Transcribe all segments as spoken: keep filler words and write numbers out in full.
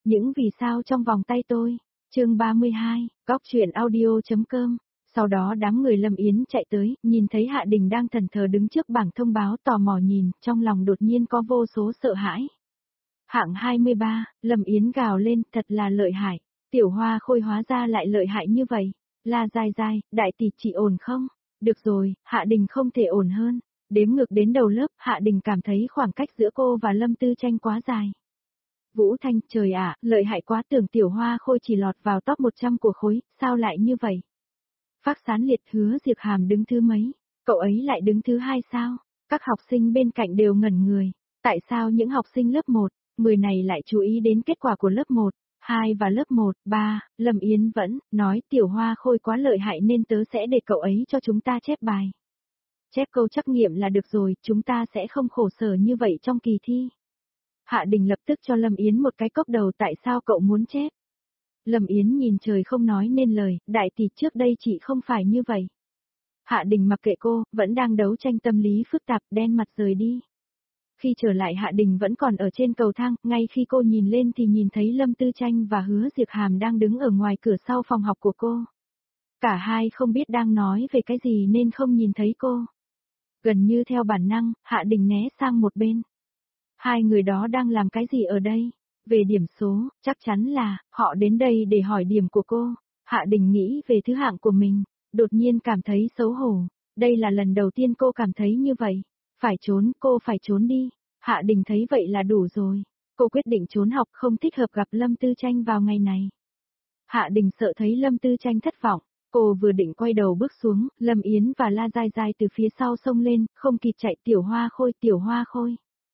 Những vì sao trong vòng tay tôi. Chương ba mươi hai, Cóc truyện audio.com. Sau đó đám người Lâm Yến chạy tới, nhìn thấy Hạ Đình đang thẫn thờ đứng trước bảng thông báo, tò mò nhìn, trong lòng đột nhiên có vô số sợ hãi. Hạng hai mươi ba, Lâm Yến gào lên, thật là lợi hại. Tiểu Hoa Khôi hóa ra lại lợi hại như vậy. La Giai Giai, đại tỷ chị ổn không? Được rồi, Hạ Đình không thể ổn hơn. Đếm ngược đến đầu lớp, Hạ Đình cảm thấy khoảng cách giữa cô và Lâm Tư Tranh quá dài. Vũ Thanh, trời ạ, lợi hại quá, tưởng Tiểu Hoa Khôi chỉ lọt vào top một trăm của khối, sao lại như vậy? Phác Sán Liệt, Hứa Diệp Hàm đứng thứ mấy? Cậu ấy lại đứng thứ hai sao? Các học sinh bên cạnh đều ngẩn người. Tại sao những học sinh lớp một, mười này lại chú ý đến kết quả của lớp một, hai và lớp một, ba? Lâm Yến vẫn nói Tiểu Hoa Khôi quá lợi hại nên tớ sẽ để cậu ấy cho chúng ta chép bài. Chép câu trắc nghiệm là được rồi, chúng ta sẽ không khổ sở như vậy trong kỳ thi. Hạ Đình lập tức cho Lâm Yến một cái cốc đầu, tại sao cậu muốn chép? Lâm Yến nhìn trời không nói nên lời, đại tỷ trước đây chị không phải như vậy. Hạ Đình mặc kệ cô, vẫn đang đấu tranh tâm lý phức tạp, đen mặt rời đi. Khi trở lại Hạ Đình vẫn còn ở trên cầu thang, ngay khi cô nhìn lên thì nhìn thấy Lâm Tư Tranh và Hứa Diệp Hàm đang đứng ở ngoài cửa sau phòng học của cô. Cả hai không biết đang nói về cái gì nên không nhìn thấy cô. Gần như theo bản năng, Hạ Đình né sang một bên. Hai người đó đang làm cái gì ở đây? Về điểm số, chắc chắn là, họ đến đây để hỏi điểm của cô. Hạ Đình nghĩ về thứ hạng của mình, đột nhiên cảm thấy xấu hổ. Đây là lần đầu tiên cô cảm thấy như vậy. Phải trốn, cô phải trốn đi. Hạ Đình thấy vậy là đủ rồi. Cô quyết định trốn học, không thích hợp gặp Lâm Tư Tranh vào ngày này. Hạ Đình sợ thấy Lâm Tư Tranh thất vọng. Cô vừa định quay đầu bước xuống, Lâm Yến và La Giai Giai từ phía sau xông lên, không kịp chạy. Tiểu Hoa Khôi, Tiểu Hoa Khôi.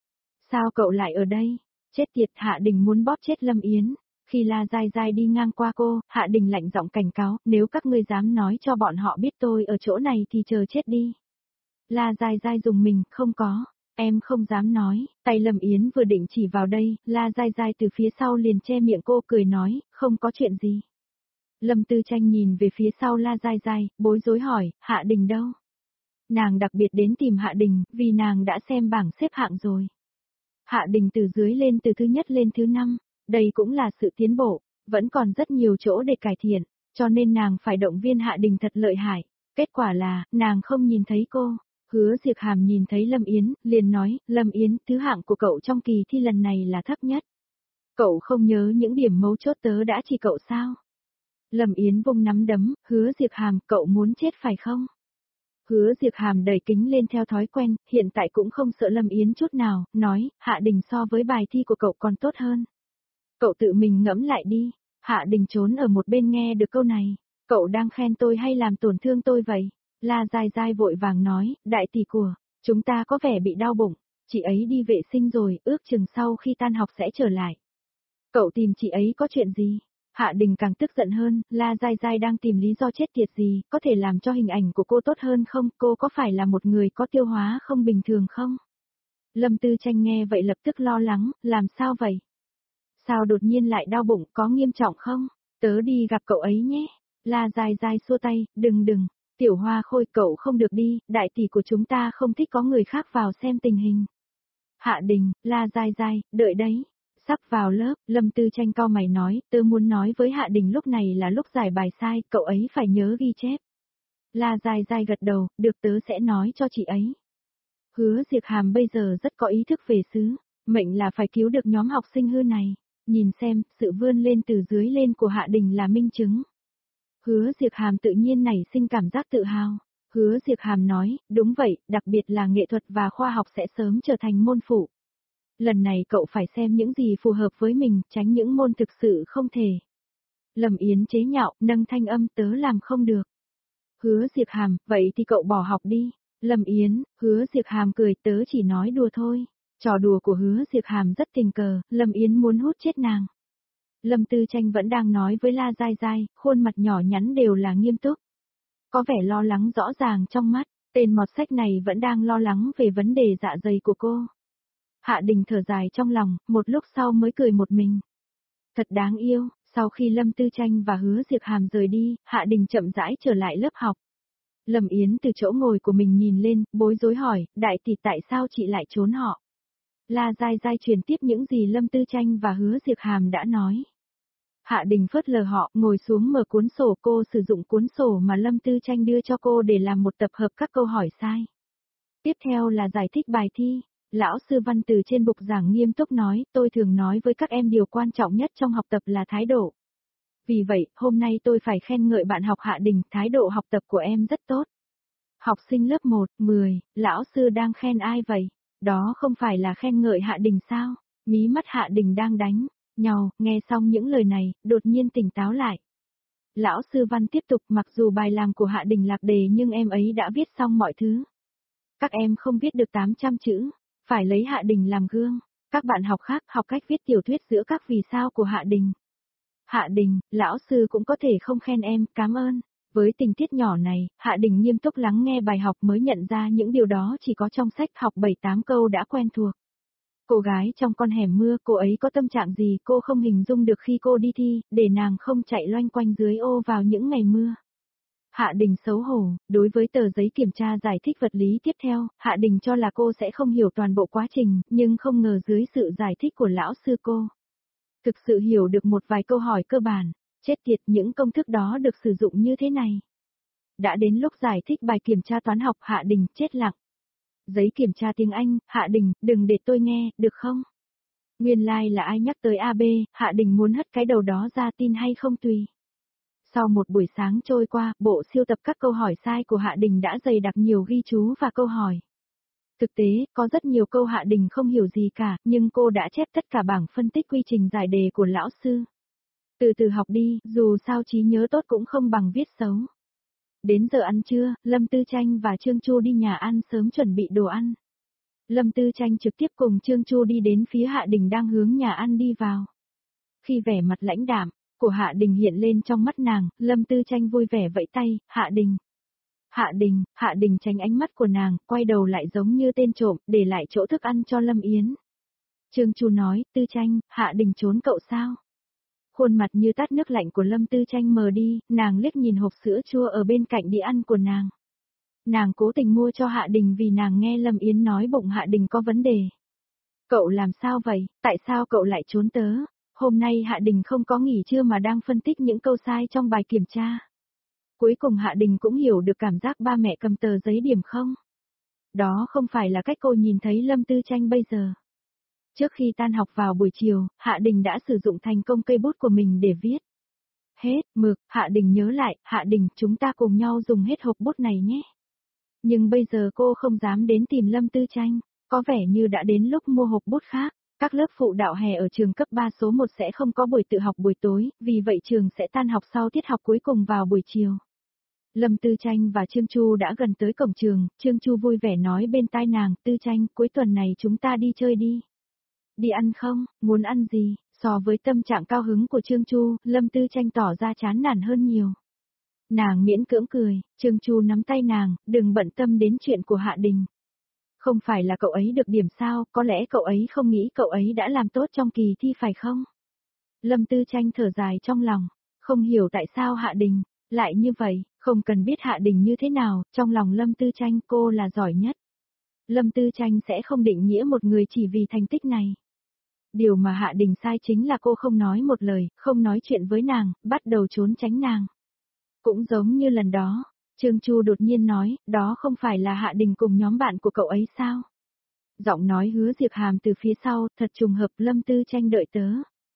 Sao cậu lại ở đây? Chết tiệt, Hạ Đình muốn bóp chết Lâm Yến. Khi La Giai Giai đi ngang qua cô, Hạ Đình lạnh giọng cảnh cáo, nếu các ngươi dám nói cho bọn họ biết tôi ở chỗ này thì chờ chết đi. La Giai Giai dùng mình, không có, em không dám nói. Tay Lâm Yến vừa định chỉ vào đây, La Giai Giai từ phía sau liền che miệng cô, cười nói, không có chuyện gì. Lâm Tư Tranh nhìn về phía sau La Giai Giai, bối rối hỏi, Hạ Đình đâu? Nàng đặc biệt đến tìm Hạ Đình, vì nàng đã xem bảng xếp hạng rồi. Hạ Đình từ dưới lên từ thứ nhất lên thứ năm, đây cũng là sự tiến bộ, vẫn còn rất nhiều chỗ để cải thiện, cho nên nàng phải động viên Hạ Đình thật lợi hại. Kết quả là, nàng không nhìn thấy cô. Hứa Diệp Hàm nhìn thấy Lâm Yến, liền nói, Lâm Yến, thứ hạng của cậu trong kỳ thi lần này là thấp nhất. Cậu không nhớ những điểm mấu chốt tớ đã chỉ cậu sao? Lâm Yến vung nắm đấm, Hứa Diệp Hàm, cậu muốn chết phải không? Hứa Diệp Hàm đẩy kính lên theo thói quen, hiện tại cũng không sợ Lâm Yến chút nào, nói, Hạ Đình so với bài thi của cậu còn tốt hơn. Cậu tự mình ngẫm lại đi. Hạ Đình trốn ở một bên nghe được câu này. Cậu đang khen tôi hay làm tổn thương tôi vậy? La Giai Giai vội vàng nói, đại tỷ của, chúng ta có vẻ bị đau bụng, chị ấy đi vệ sinh rồi, ước chừng sau khi tan học sẽ trở lại. Cậu tìm chị ấy có chuyện gì? Hạ Đình càng tức giận hơn, La Giai Giai đang tìm lý do chết tiệt gì, có thể làm cho hình ảnh của cô tốt hơn không, cô có phải là một người có tiêu hóa không bình thường không? Lâm Tư Tranh nghe vậy lập tức lo lắng, làm sao vậy? Sao đột nhiên lại đau bụng, có nghiêm trọng không? Tớ đi gặp cậu ấy nhé. La Giai Giai xua tay, đừng đừng, Tiểu Hoa Khôi, cậu không được đi, đại tỷ của chúng ta không thích có người khác vào xem tình hình. Hạ Đình, La Giai Giai, đợi đấy. Sắp vào lớp, Lâm Tư Tranh cau mày nói, tớ muốn nói với Hạ Đình lúc này là lúc giải bài sai, cậu ấy phải nhớ ghi chép. La Giai Giai gật đầu, được, tớ sẽ nói cho chị ấy. Hứa Diệp Hàm bây giờ rất có ý thức về xứ, mệnh là phải cứu được nhóm học sinh hư này. Nhìn xem, sự vươn lên từ dưới lên của Hạ Đình là minh chứng. Hứa Diệp Hàm tự nhiên nảy sinh cảm giác tự hào. Hứa Diệp Hàm nói, đúng vậy, đặc biệt là nghệ thuật và khoa học sẽ sớm trở thành môn phụ. Lần này cậu phải xem những gì phù hợp với mình, tránh những môn thực sự không thể. Lâm Yến chế nhạo, nâng thanh âm, tớ làm không được. Hứa Diệp Hàm, vậy thì cậu bỏ học đi. Lâm Yến, Hứa Diệp Hàm cười, tớ chỉ nói đùa thôi. Trò đùa của Hứa Diệp Hàm rất tình cờ, Lâm Yến muốn hút chết nàng. Lâm Tư Tranh vẫn đang nói với La Giai Giai, khuôn mặt nhỏ nhắn đều là nghiêm túc. Có vẻ lo lắng rõ ràng trong mắt, tên mọt sách này vẫn đang lo lắng về vấn đề dạ dày của cô. Hạ Đình thở dài trong lòng, một lúc sau mới cười một mình. Thật đáng yêu, sau khi Lâm Tư Tranh và Hứa Diệp Hàm rời đi, Hạ Đình chậm rãi trở lại lớp học. Lâm Yến từ chỗ ngồi của mình nhìn lên, bối rối hỏi, đại tỷ tại sao chị lại trốn họ? La Giai Giai truyền tiếp những gì Lâm Tư Tranh và Hứa Diệp Hàm đã nói. Hạ Đình phớt lờ họ, ngồi xuống mở cuốn sổ, cô sử dụng cuốn sổ mà Lâm Tư Tranh đưa cho cô để làm một tập hợp các câu hỏi sai. Tiếp theo là giải thích bài thi. Lão sư văn từ trên bục giảng nghiêm túc nói, tôi thường nói với các em điều quan trọng nhất trong học tập là thái độ. Vì vậy, hôm nay tôi phải khen ngợi bạn học Hạ Đình, thái độ học tập của em rất tốt. Học sinh lớp một, mười, lão sư đang khen ai vậy? Đó không phải là khen ngợi Hạ Đình sao? Mí mắt Hạ Đình đang đánh nhau, nghe xong những lời này, đột nhiên tỉnh táo lại. Lão sư văn tiếp tục, mặc dù bài làm của Hạ Đình lạc đề nhưng em ấy đã viết xong mọi thứ. Các em không viết được tám trăm chữ, phải lấy Hạ Đình làm gương. Các bạn học khác học cách viết tiểu thuyết giữa các vì sao của Hạ Đình. Hạ Đình, lão sư cũng có thể không khen em, cảm ơn. Với tình tiết nhỏ này, Hạ Đình nghiêm túc lắng nghe bài học mới nhận ra những điều đó chỉ có trong sách học bảy tám câu đã quen thuộc. Cô gái trong con hẻm mưa, cô ấy có tâm trạng gì cô không hình dung được khi cô đi thi, để nàng không chạy loanh quanh dưới ô vào những ngày mưa. Hạ Đình xấu hổ, đối với tờ giấy kiểm tra giải thích vật lý tiếp theo, Hạ Đình cho là cô sẽ không hiểu toàn bộ quá trình, nhưng không ngờ dưới sự giải thích của lão sư cô thực sự hiểu được một vài câu hỏi cơ bản. Chết tiệt, những công thức đó được sử dụng như thế này. Đã đến lúc giải thích bài kiểm tra toán học, Hạ Đình chết lặng. Giấy kiểm tra tiếng Anh, Hạ Đình, đừng để tôi nghe, được không? Nguyên lai like là ai nhắc tới a bê, Hạ Đình muốn hất cái đầu đó ra, tin hay không tùy. Sau một buổi sáng trôi qua, bộ siêu tập các câu hỏi sai của Hạ Đình đã dày đặc nhiều ghi chú và câu hỏi. Thực tế, có rất nhiều câu Hạ Đình không hiểu gì cả, nhưng cô đã chép tất cả bảng phân tích quy trình giải đề của lão sư. Từ từ học đi, dù sao trí nhớ tốt cũng không bằng viết xấu. Đến giờ ăn trưa, Lâm Tư Tranh và Trương Chu đi nhà ăn sớm chuẩn bị đồ ăn. Lâm Tư Tranh trực tiếp cùng Trương Chu đi đến phía Hạ Đình đang hướng nhà ăn đi vào. Khi vẻ mặt lãnh đạm của Hạ Đình hiện lên trong mắt nàng, Lâm Tư Tranh vui vẻ vẫy tay, Hạ Đình. Hạ Đình, Hạ Đình tránh ánh mắt của nàng, quay đầu lại giống như tên trộm, để lại chỗ thức ăn cho Lâm Yến. Trương Chu nói, Tư Tranh, Hạ Đình trốn cậu sao? Khuôn mặt như tát nước lạnh của Lâm Tư Tranh mờ đi, nàng liếc nhìn hộp sữa chua ở bên cạnh đĩa ăn của nàng. Nàng cố tình mua cho Hạ Đình vì nàng nghe Lâm Yến nói bụng Hạ Đình có vấn đề. Cậu làm sao vậy, tại sao cậu lại trốn tớ? Hôm nay Hạ Đình không có nghỉ trưa mà đang phân tích những câu sai trong bài kiểm tra. Cuối cùng Hạ Đình cũng hiểu được cảm giác ba mẹ cầm tờ giấy điểm không? Đó không phải là cách cô nhìn thấy Lâm Tư Tranh bây giờ. Trước khi tan học vào buổi chiều, Hạ Đình đã sử dụng thành công cây bút của mình để viết. Hết, mực, Hạ Đình nhớ lại, Hạ Đình, chúng ta cùng nhau dùng hết hộp bút này nhé. Nhưng bây giờ cô không dám đến tìm Lâm Tư Tranh, có vẻ như đã đến lúc mua hộp bút khác. Các lớp phụ đạo hè ở trường cấp ba số một sẽ không có buổi tự học buổi tối, vì vậy trường sẽ tan học sau tiết học cuối cùng vào buổi chiều. Lâm Tư Tranh và Trương Chu đã gần tới cổng trường, Trương Chu vui vẻ nói bên tai nàng, Tư Tranh, cuối tuần này chúng ta đi chơi đi. Đi ăn không, muốn ăn gì? So với tâm trạng cao hứng của Trương Chu, Lâm Tư Tranh tỏ ra chán nản hơn nhiều. Nàng miễn cưỡng cười, Trương Chu nắm tay nàng, đừng bận tâm đến chuyện của Hạ Đình. Không phải là cậu ấy được điểm sao, có lẽ cậu ấy không nghĩ cậu ấy đã làm tốt trong kỳ thi phải không? Lâm Tư Tranh thở dài trong lòng, không hiểu tại sao Hạ Đình lại như vậy, không cần biết Hạ Đình như thế nào, trong lòng Lâm Tư Tranh cô là giỏi nhất. Lâm Tư Tranh sẽ không định nghĩa một người chỉ vì thành tích này. Điều mà Hạ Đình sai chính là cô không nói một lời, không nói chuyện với nàng, bắt đầu trốn tránh nàng. Cũng giống như lần đó, Trương Chu đột nhiên nói, đó không phải là Hạ Đình cùng nhóm bạn của cậu ấy sao? Giọng nói Hứa Diệp Hàm từ phía sau, thật trùng hợp, Lâm Tư Tranh đợi tớ.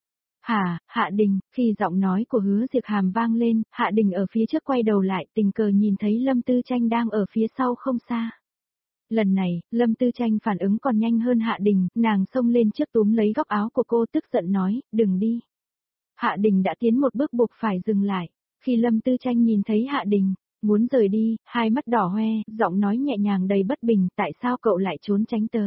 Hả, Hạ Đình, khi giọng nói của Hứa Diệp Hàm vang lên, Hạ Đình ở phía trước quay đầu lại, tình cờ nhìn thấy Lâm Tư Tranh đang ở phía sau không xa. Lần này, Lâm Tư Tranh phản ứng còn nhanh hơn Hạ Đình, nàng xông lên trước túm lấy góc áo của cô tức giận nói, đừng đi. Hạ Đình đã tiến một bước buộc phải dừng lại. Khi Lâm Tư Tranh nhìn thấy Hạ Đình muốn rời đi, hai mắt đỏ hoe, giọng nói nhẹ nhàng đầy bất bình, tại sao cậu lại trốn tránh tớ?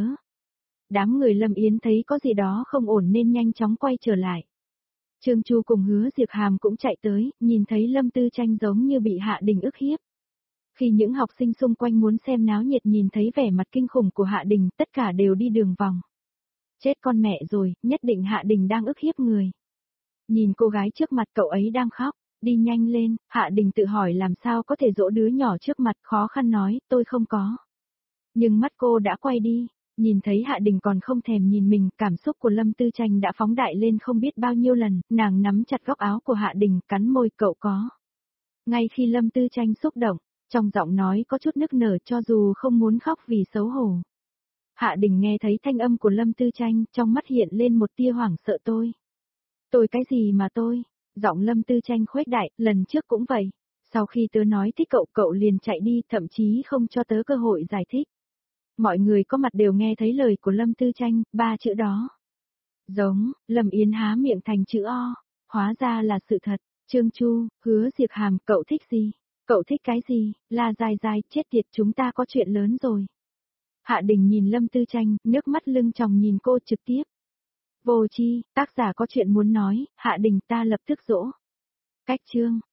Đám người Lâm Yến thấy có gì đó không ổn nên nhanh chóng quay trở lại. Trương Chu cùng Hứa Diệp Hàm cũng chạy tới, nhìn thấy Lâm Tư Tranh giống như bị Hạ Đình ức hiếp. Khi những học sinh xung quanh muốn xem náo nhiệt nhìn thấy vẻ mặt kinh khủng của Hạ Đình, tất cả đều đi đường vòng. Chết con mẹ rồi, nhất định Hạ Đình đang ức hiếp người. Nhìn cô gái trước mặt cậu ấy đang khóc, đi nhanh lên, Hạ Đình tự hỏi làm sao có thể dỗ đứa nhỏ trước mặt, khó khăn nói, tôi không có. Nhưng mắt cô đã quay đi, Nhìn thấy Hạ Đình còn không thèm nhìn mình, cảm xúc của Lâm Tư Tranh đã phóng đại lên không biết bao nhiêu lần, nàng nắm chặt góc áo của Hạ Đình, cắn môi, cậu có. Ngay khi Lâm Tư Tranh xúc động, trong giọng nói có chút nức nở cho dù không muốn khóc vì xấu hổ. Hạ Đình nghe thấy thanh âm của Lâm Tư Tranh, trong mắt hiện lên một tia hoảng sợ tôi. Tôi cái gì mà tôi? Giọng Lâm Tư Tranh khuếch đại, lần trước cũng vậy. Sau khi tớ nói thích cậu, cậu liền chạy đi, thậm chí không cho tớ cơ hội giải thích. Mọi người có mặt đều nghe thấy lời của Lâm Tư Tranh, ba chữ đó. Giống, Lâm Yến há miệng thành chữ O, hóa ra là sự thật. Trương Chu, Hứa Diệp Hàm, cậu thích gì? Cậu thích cái gì? Là dài dài, chết tiệt, chúng ta có chuyện lớn rồi. Hạ Đình nhìn Lâm Tư Tranh, nước mắt lưng tròng nhìn cô trực tiếp. Vô Chi, tác giả có chuyện muốn nói, Hạ Đình ta lập tức dỗ. Cách chương.